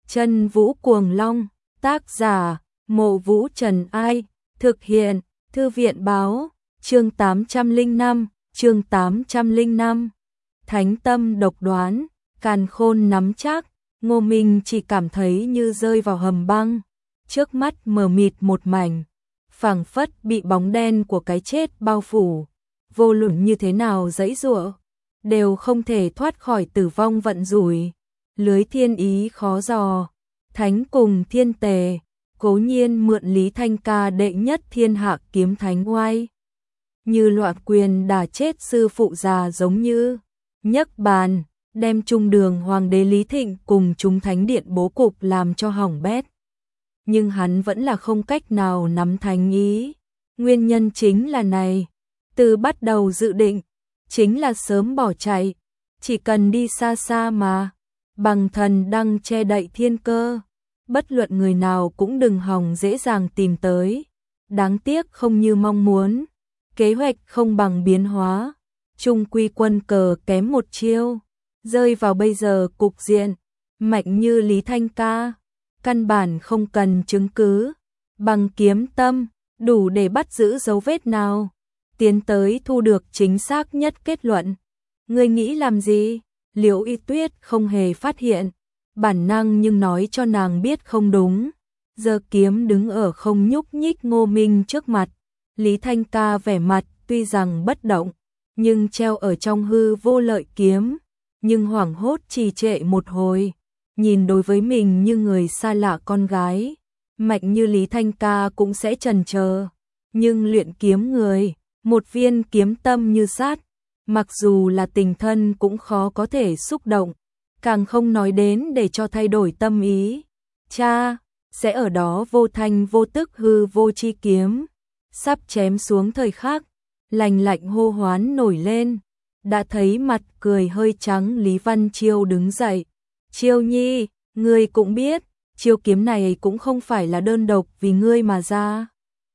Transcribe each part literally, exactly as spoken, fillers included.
Chân Vũ Cuồng Long, tác giả, Mộ Vũ Trần Ai, thực hiện, Thư viện báo, chương tám trăm lẻ năm, chương tám trăm lẻ năm. Thánh tâm độc đoán, càn khôn nắm chắc, Ngô Minh chỉ cảm thấy như rơi vào hầm băng, trước mắt mờ mịt một mảnh, phảng phất bị bóng đen của cái chết bao phủ, vô luận như thế nào giãy giụa, đều không thể thoát khỏi tử vong vận rủi. Lưới thiên ý khó dò, thánh cùng thiên tề, cố nhiên mượn Lý Thanh Ca đệ nhất thiên hạ kiếm thánh oai. Như loạn quyền đả chết sư phụ già giống như nhấc bàn, đem trung đường hoàng đế Lý Thịnh cùng chúng thánh điện bố cục làm cho hỏng bét. Nhưng hắn vẫn là không cách nào nắm thánh ý. Nguyên nhân chính là này, từ bắt đầu dự định, chính là sớm bỏ chạy, chỉ cần đi xa xa mà, bằng thần đăng che đậy thiên cơ, bất luận người nào cũng đừng hòng dễ dàng tìm tới. Đáng tiếc không như mong muốn, kế hoạch không bằng biến hóa, trung quy quân cờ kém một chiêu, rơi vào bây giờ cục diện, mạnh như Lý Thanh Ca, căn bản không cần chứng cứ, bằng kiếm tâm, đủ để bắt giữ dấu vết nào, tiến tới thu được chính xác nhất kết luận. Ngươi nghĩ làm gì? Liễu Y Tuyết không hề phát hiện, bản năng nhưng nói cho nàng biết không đúng. Giơ kiếm đứng ở không nhúc nhích Ngô Minh trước mặt, Lý Thanh Ca vẻ mặt tuy rằng bất động, nhưng treo ở trong hư vô lợi kiếm, nhưng hoảng hốt trì trệ một hồi, nhìn đối với mình như người xa lạ con gái, mạnh như Lý Thanh Ca cũng sẽ chần chờ, nhưng luyện kiếm người, một viên kiếm tâm như sát, mặc dù là tình thân cũng khó có thể xúc động, càng không nói đến để cho thay đổi tâm ý. Cha, sẽ ở đó vô thanh vô tức hư vô chi kiếm, sắp chém xuống thời khắc, lành lạnh hô hoán nổi lên, đã thấy mặt cười hơi trắng Lý Văn Chiêu đứng dậy. Chiêu nhi, ngươi cũng biết, chiêu kiếm này cũng không phải là đơn độc vì ngươi mà ra.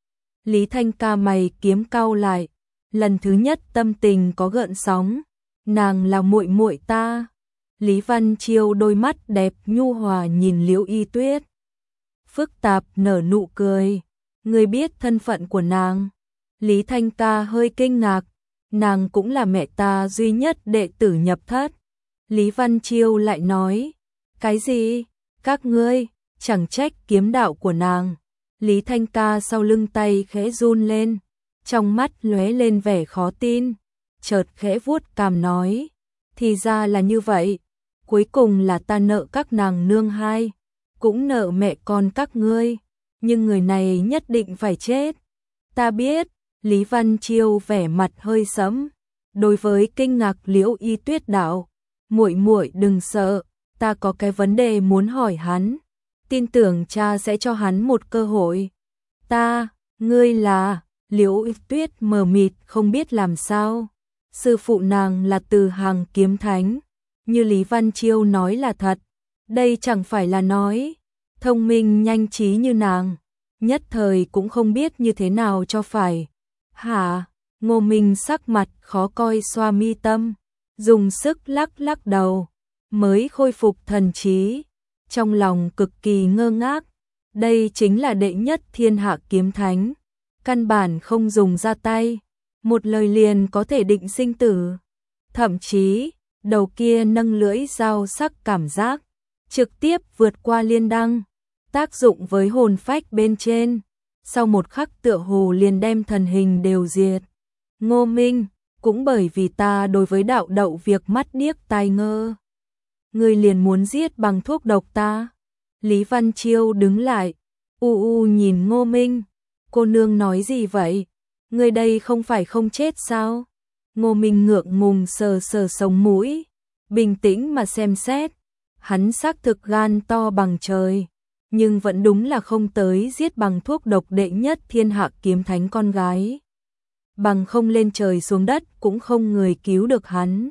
Lý Thanh Ca mày kiếm cau lại, lần thứ nhất tâm tình có gợn sóng, nàng là muội muội ta. Lý Văn Chiêu đôi mắt đẹp nhu hòa nhìn Liễu Y Tuyết, phức tạp nở nụ cười. Ngươi biết thân phận của nàng? Lý Thanh Ca hơi kinh ngạc, nàng cũng là mẹ ta duy nhất đệ tử nhập thất. Lý Văn Chiêu lại nói, cái gì? Các ngươi, chẳng trách kiếm đạo của nàng. Lý Thanh Ca sau lưng tay khẽ run lên, trong mắt lóe lên vẻ khó tin, chợt khẽ vuốt cằm nói, thì ra là như vậy, cuối cùng là ta nợ các nàng nương hai, cũng nợ mẹ con các ngươi, nhưng người này nhất định phải chết. Ta biết. Lý Văn Chiêu vẻ mặt hơi sẫm, đối với kinh ngạc Liễu Y Tuyết đạo, muội muội đừng sợ, ta có cái vấn đề muốn hỏi hắn, tin tưởng cha sẽ cho hắn một cơ hội. Ta, ngươi là? Liễu Y Tuyết mờ mịt không biết làm sao. Sư phụ nàng là Từ Hàng kiếm thánh, như Lý Văn Chiêu nói là thật, đây chẳng phải là nói, thông minh nhanh trí như nàng, nhất thời cũng không biết như thế nào cho phải. Hả? Ngô Minh sắc mặt khó coi xoa mi tâm, dùng sức lắc lắc đầu, mới khôi phục thần trí, trong lòng cực kỳ ngơ ngác, đây chính là đệ nhất thiên hạ kiếm thánh, căn bản không dùng ra tay, một lời liền có thể định sinh tử, thậm chí, đầu kia nâng lưỡi dao sắc cảm giác, trực tiếp vượt qua liên đăng, tác dụng với hồn phách bên trên. Sau một khắc tựa hồ liền đem thần hình đều diệt. Ngô Minh, cũng bởi vì ta đối với đạo đậu việc mắt điếc tai ngơ. Ngươi liền muốn giết bằng thuốc độc ta. Lý Văn Chiêu đứng lại, u u nhìn Ngô Minh. Cô nương nói gì vậy? Ngươi đây không phải không chết sao? Ngô Minh ngượng ngùng sờ sờ sống mũi, bình tĩnh mà xem xét. Hắn xác thực gan to bằng trời, nhưng vẫn đúng là không tới giết bằng thuốc độc đệ nhất thiên hạ kiếm thánh con gái. Bằng không lên trời xuống đất cũng không người cứu được hắn.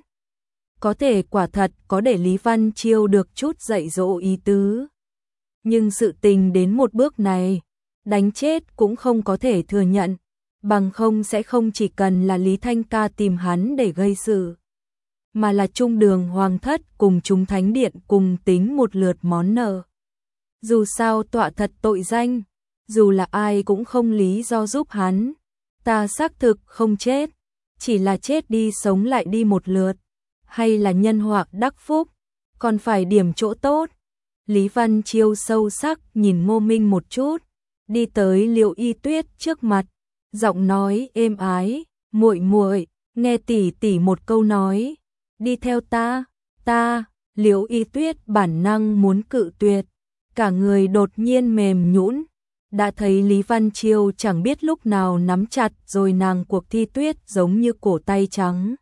Có thể quả thật có để Lý Văn Chiêu được chút dạy dỗ ý tứ. Nhưng sự tình đến một bước này, đánh chết cũng không có thể thừa nhận, bằng không sẽ không chỉ cần là Lý Thanh Ca tìm hắn để gây sự, mà là trung đường hoàng thất cùng chúng thánh điện cùng tính một lượt món nợ. Dù sao tọa thật tội danh, dù là ai cũng không lý do giúp hắn. Ta xác thực không chết, chỉ là chết đi sống lại đi một lượt, hay là nhân hoặc đắc phúc, còn phải điểm chỗ tốt. Lý Văn Chiêu sâu sắc nhìn Ngô Minh một chút, đi tới Liễu Y Tuyết trước mặt, giọng nói êm ái, "Muội muội, nghe tỷ tỷ một câu nói, đi theo ta." "Ta?" Liễu Y Tuyết bản năng muốn cự tuyệt, cả người đột nhiên mềm nhũn. Đã thấy Lý Văn Chiêu chẳng biết lúc nào nắm chặt rồi nàng cuộc thi tuyết giống như cổ tay trắng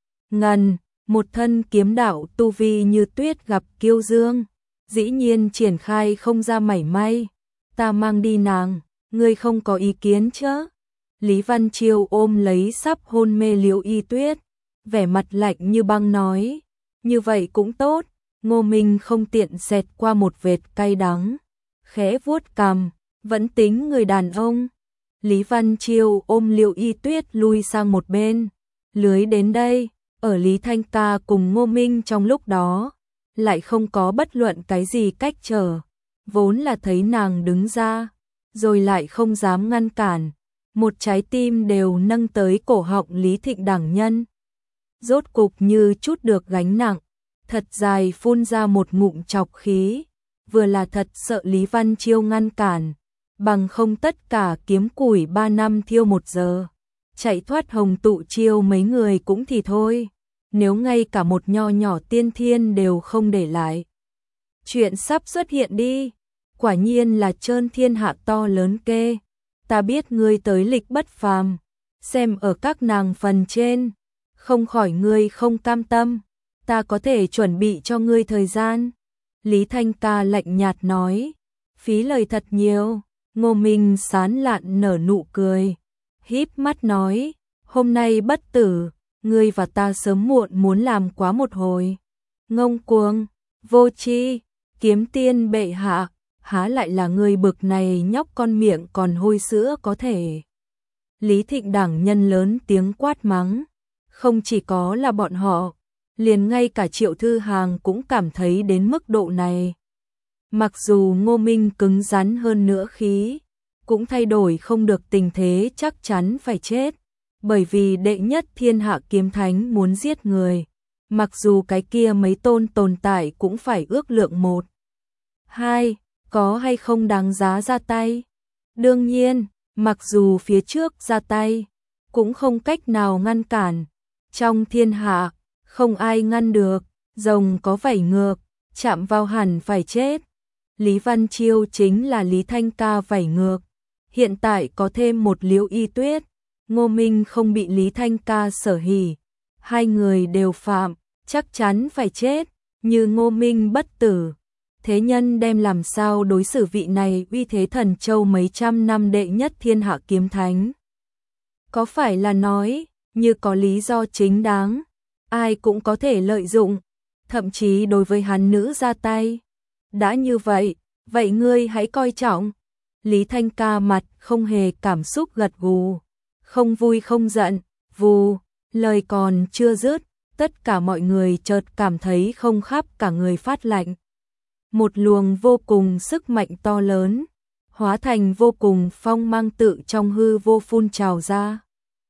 ngần, một thân kiếm đạo tu vi như tuyết gặp kiêu dương, dĩ nhiên triển khai không ra mảy may. "Ta mang đi nàng, ngươi không có ý kiến chứ?" Lý Văn Chiêu ôm lấy sắp hôn mê Liễu Y Tuyết, vẻ mặt lạnh như băng nói, "Như vậy cũng tốt." Ngô Minh không tiện xẹt qua một vệt cay đắng, khẽ vuốt cằm, "Vẫn tính người đàn ông." Lý Văn Chiêu ôm Liễu Y Tuyết lui sang một bên, lưới đến đây, ở Lý Thanh Ca cùng Ngô Minh trong lúc đó, lại không có bất luận cái gì cách trở, vốn là thấy nàng đứng ra, rồi lại không dám ngăn cản, một trái tim đều nâng tới cổ họng Lý Thịnh Đẳng Nhân. Rốt cục như chút được gánh nặng, thật dài phun ra một ngụm trọc khí, vừa là thật sợ Lý Văn Chiêu ngăn cản, bằng không tất cả kiếm củi ba năm thiêu một giờ, chạy thoát Hồng Tụ Chiêu mấy người cũng thì thôi, nếu ngay cả một nho nhỏ tiên thiên đều không để lại. Chuyện sắp xuất hiện đi, quả nhiên là trơn thiên hạ to lớn kê, ta biết ngươi tới lịch bất phàm, xem ở các nàng phần trên, không khỏi ngươi không cam tâm, ta có thể chuẩn bị cho ngươi thời gian." Lý Thanh Ca lạnh nhạt nói, "Phí lời thật nhiều." Ngô Minh sán lạn nở nụ cười, híp mắt nói, "Hôm nay bất tử, ngươi và ta sớm muộn muốn làm quá một hồi." "Ngông cuồng, vô tri, kiếm tiên bệ hạ, há lại là ngươi bực này nhóc con miệng còn hôi sữa có thể." Lý Thịnh Đẳng Nhân lớn tiếng quát mắng, không chỉ có là bọn họ, liền ngay cả Triệu Thư Hàng cũng cảm thấy đến mức độ này. Mặc dù Ngô Minh cứng rắn hơn nữa khí, cũng thay đổi không được tình thế chắc chắn phải chết, bởi vì đệ nhất thiên hạ kiếm thánh muốn giết người, mặc dù cái kia mấy tôn tồn tại cũng phải ước lượng một, hai, có hay không đáng giá ra tay. Đương nhiên, mặc dù phía trước ra tay, cũng không cách nào ngăn cản, trong thiên hạ, không ai ngăn được, rồng có vảy ngược, chạm vào hẳn phải chết. Lý Văn Chiêu chính là Lý Thanh Ca vảy ngược, hiện tại có thêm một Liễu Y Tuyết, Ngô Minh không bị Lý Thanh Ca sở hỉ, hai người đều phạm, chắc chắn phải chết, như Ngô Minh bất tử. Thế nhân đem làm sao đối xử vị này uy thế thần châu mấy trăm năm đệ nhất thiên hạ kiếm thánh? Có phải là nói, như có lý do chính đáng, ai cũng có thể lợi dụng, thậm chí đối với hắn nữ ra tay. Đã như vậy, vậy ngươi hãy coi trọng. Lý Thanh Ca mặt không hề cảm xúc gật gù, không vui không giận, vù, lời còn chưa dứt, tất cả mọi người chợt cảm thấy không khắp cả người phát lạnh. Một luồng vô cùng sức mạnh to lớn, hóa thành vô cùng phong mang tự trong hư vô phun trào ra,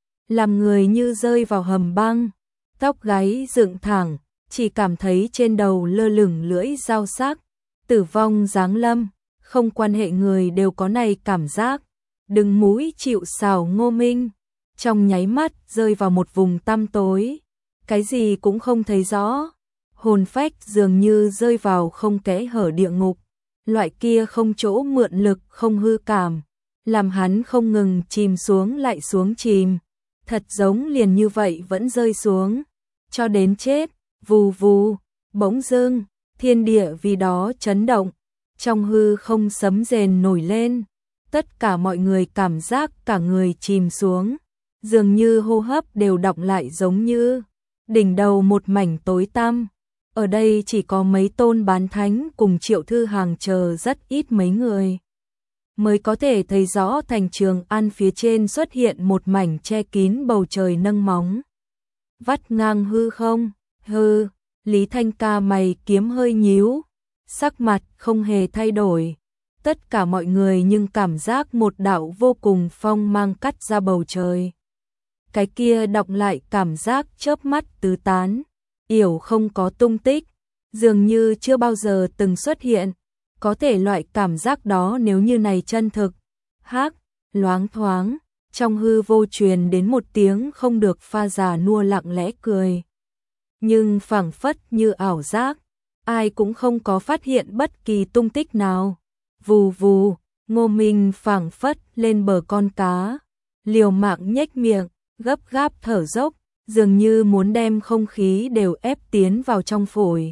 làm người như rơi vào hầm băng, tóc gáy dựng thẳng, chỉ cảm thấy trên đầu lơ lửng lưỡi dao sắc, tử vong giáng lâm, không quan hệ người đều có này cảm giác. Đừng mũi chịu sào Ngô Minh, trong nháy mắt rơi vào một vùng tăm tối, cái gì cũng không thấy rõ, hồn phách dường như rơi vào không kẽ hở địa ngục, loại kia không chỗ mượn lực không hư cảm, làm hắn không ngừng chìm xuống lại xuống chìm, thật giống liền như vậy vẫn rơi xuống, cho đến chết, vù vù, bỗng dưng, thiên địa vì đó chấn động, trong hư không sấm rền nổi lên, tất cả mọi người cảm giác cả người chìm xuống, dường như hô hấp đều đọng lại giống như đỉnh đầu một mảnh tối tăm. Ở đây chỉ có mấy tôn bán thánh cùng Triệu Thư Hàng chờ rất ít mấy người, mới có thể thấy rõ thành Trường An phía trên xuất hiện một mảnh che kín bầu trời nâng móng, vắt ngang hư không. Hư, Lý Thanh Ca mày kiếm hơi nhíu, sắc mặt không hề thay đổi. Tất cả mọi người nhưng cảm giác một đạo vô cùng phong mang cắt ra bầu trời. Cái kia đọng lại cảm giác chớp mắt tứ tán, yểu không có tung tích, dường như chưa bao giờ từng xuất hiện. Có thể loại cảm giác đó nếu như này chân thực. Hắc, loáng thoáng, trong hư vô truyền đến một tiếng không được pha già nua lặng lẽ cười. Nhưng phảng phất như ảo giác, ai cũng không có phát hiện bất kỳ tung tích nào. Vù vù, Ngô Minh phảng phất lên bờ con cá, liều mạng nhếch miệng, gấp gáp thở dốc, dường như muốn đem không khí đều ép tiến vào trong phổi.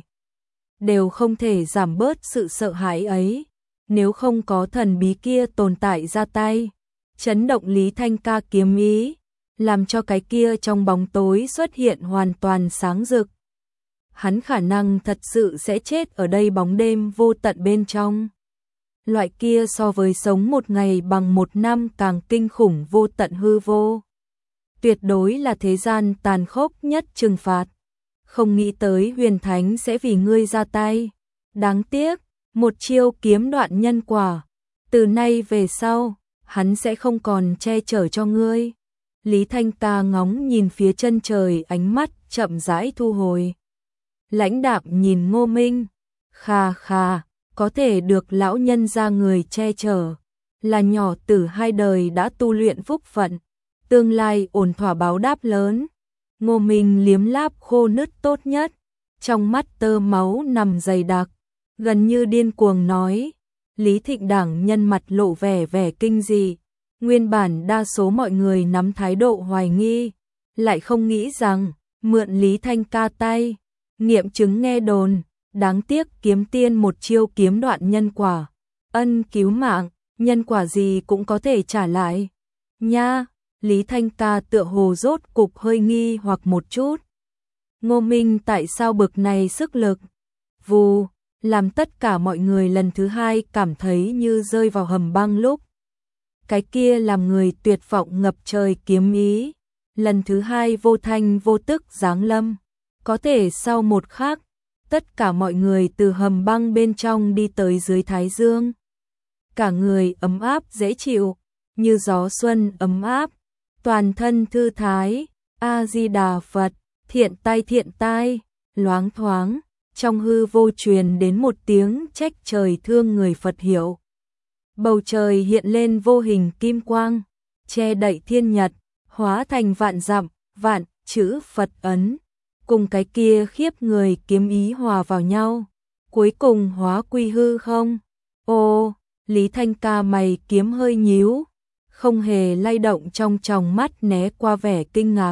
Đều không thể giảm bớt sự sợ hãi ấy, nếu không có thần bí kia tồn tại ra tay, chấn động Lý Thanh Ca kiếm ý, làm cho cái kia trong bóng tối xuất hiện hoàn toàn sáng rực. Hắn khả năng thật sự sẽ chết ở đây bóng đêm vô tận bên trong. Loại kia so với sống một ngày bằng một năm càng kinh khủng vô tận hư vô. Tuyệt đối là thế gian tàn khốc nhất trừng phạt. Không nghĩ tới Huyền Thánh sẽ vì ngươi ra tay. Đáng tiếc, một chiêu kiếm đoạn nhân quả. Từ nay về sau, hắn sẽ không còn che chở cho ngươi. Lý Thanh Ca ngóng nhìn phía chân trời, ánh mắt chậm rãi thu hồi. Lãnh đạm nhìn Ngô Minh. Khà khà, có thể được lão nhân ra người che chở. Là nhỏ tử hai đời đã tu luyện phúc phận. Tương lai ổn thỏa báo đáp lớn. Ngô Minh liếm láp khô nứt tốt nhất. Trong mắt tơ máu nằm dày đặc. Gần như điên cuồng nói. Lý Thịnh Đảng nhân mặt lộ vẻ vẻ kinh dị. Nguyên bản đa số mọi người nắm thái độ hoài nghi. Lại không nghĩ rằng, mượn Lý Thanh Ca tay. Nghiệm chứng nghe đồn. Đáng tiếc kiếm tiên một chiêu kiếm đoạn nhân quả. Ân cứu mạng, nhân quả gì cũng có thể trả lại. Nha, Lý Thanh Ca tựa hồ rốt cục hơi nghi hoặc một chút. Ngô Minh tại sao bực này sức lực? Vù, làm tất cả mọi người lần thứ hai cảm thấy như rơi vào hầm băng lúc. Cái kia làm người tuyệt vọng ngập trời kiếm ý. Lần thứ hai vô thanh vô tức giáng lâm. Có thể sau một khắc, tất cả mọi người từ hầm băng bên trong đi tới dưới thái dương. Cả người ấm áp dễ chịu, như gió xuân ấm áp, toàn thân thư thái. A-di-đà Phật, thiện tai thiện tai, loáng thoáng, trong hư vô truyền đến một tiếng trách trời thương người Phật hiểu. Bầu trời hiện lên vô hình kim quang, che đậy thiên nhật, hóa thành vạn dặm, vạn chữ Phật ấn. Cùng cái kia khiếp người kiếm ý hòa vào nhau, cuối cùng hóa quy hư không. Ô, Lý Thanh Ca mày kiếm hơi nhíu, không hề lay động, trong tròng mắt né qua vẻ kinh ngạc.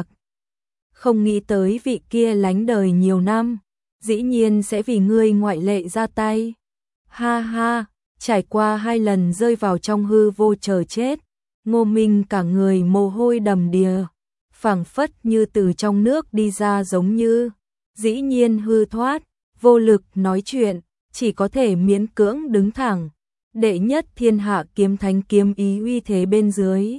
Không nghĩ tới vị kia lánh đời nhiều năm, dĩ nhiên sẽ vì ngươi ngoại lệ ra tay. Ha ha, trải qua hai lần rơi vào trong hư vô chờ chết, Ngô Minh cả người mồ hôi đầm đìa. Phảng phất như từ trong nước đi ra giống như, dĩ nhiên hư thoát, vô lực nói chuyện, chỉ có thể miễn cưỡng đứng thẳng. Đệ nhất thiên hạ kiếm thánh kiếm ý uy thế bên dưới.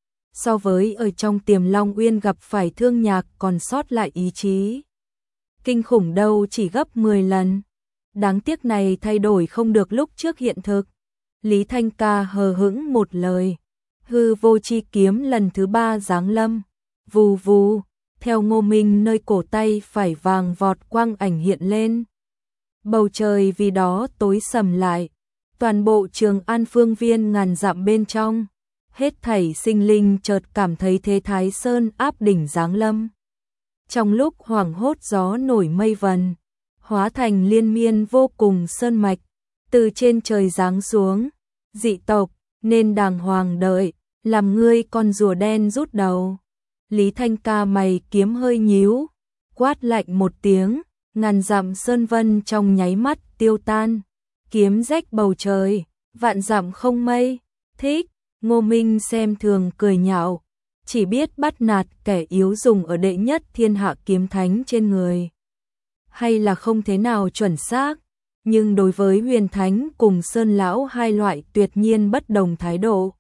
So với ở trong Tiềm Long Uyên gặp phải Thương Nhạc còn sót lại ý chí. Kinh khủng đâu chỉ gấp mười lần. Đáng tiếc này thay đổi không được lúc trước hiện thực. Lý Thanh Ca hờ hững một lời. Hư vô chi kiếm lần thứ ba giáng lâm. Vù vù, theo Ngô Minh nơi cổ tay phải vàng vọt quang ảnh hiện lên. Bầu trời vì đó tối sầm lại. Toàn bộ Trường An phương viên ngàn dặm bên trong, hết thảy sinh linh chợt cảm thấy thế Thái Sơn áp đỉnh giáng lâm. Trong lúc hoảng hốt gió nổi mây vần, hóa thành liên miên vô cùng sơn mạch, từ trên trời giáng xuống. Dị tộc, nên đàng hoàng đợi, làm ngươi con rùa đen rút đầu. Lý Thanh Ca mày kiếm hơi nhíu, quát lạnh một tiếng, ngàn dặm sơn vân trong nháy mắt tiêu tan. Kiếm rách bầu trời, vạn dặm không mây. Thích, Ngô Minh xem thường cười nhạo, chỉ biết bắt nạt kẻ yếu dùng ở đệ nhất thiên hạ kiếm thánh trên người. Hay là không thế nào chuẩn xác, nhưng đối với Huyền Thánh cùng Sơn Lão hai loại tuyệt nhiên bất đồng thái độ.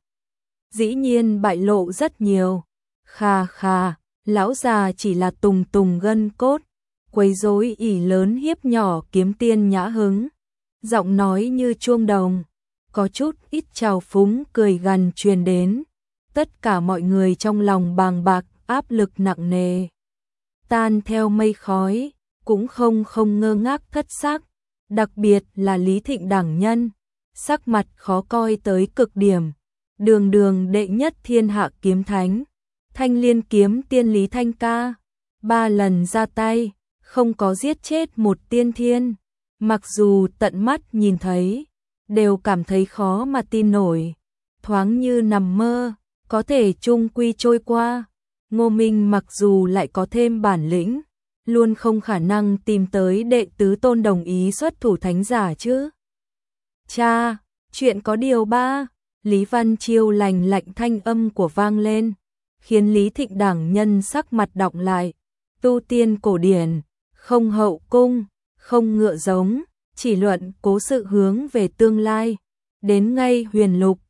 Dĩ nhiên bại lộ rất nhiều. Khà khà, lão già chỉ là tùng tùng gân cốt, quấy rối ỉ lớn hiếp nhỏ kiếm tiên nhã hứng. giọng nói như chuông đồng, có chút ít trào phúng cười gằn truyền đến. Tất cả mọi người trong lòng bàng bạc, áp lực nặng nề tan theo mây khói, cũng không không ngơ ngác thất sắc, đặc biệt là Lý Thịnh đẳng nhân, sắc mặt khó coi tới cực điểm. Đường đường đệ nhất thiên hạ kiếm thánh, Thanh Liên kiếm tiên Lý Thanh ca, ba lần ra tay, không có giết chết một tiên thiên, mặc dù tận mắt nhìn thấy, đều cảm thấy khó mà tin nổi, thoáng như nằm mơ, có thể chung quy trôi qua. Ngô Minh mặc dù lại có thêm bản lĩnh, luôn không khả năng tìm tới đệ tứ tôn đồng ý xuất thủ thánh giả chứ. Cha, chuyện có điều ba, Lý Văn Chiêu lành lạnh thanh âm của vang lên, khiến Lý Thịnh đẳng nhân sắc mặt đọng lại. Tu tiên cổ điển, không hậu cung, không ngựa giống, chỉ luận cố sự hướng về tương lai. Đến ngay huyền lục,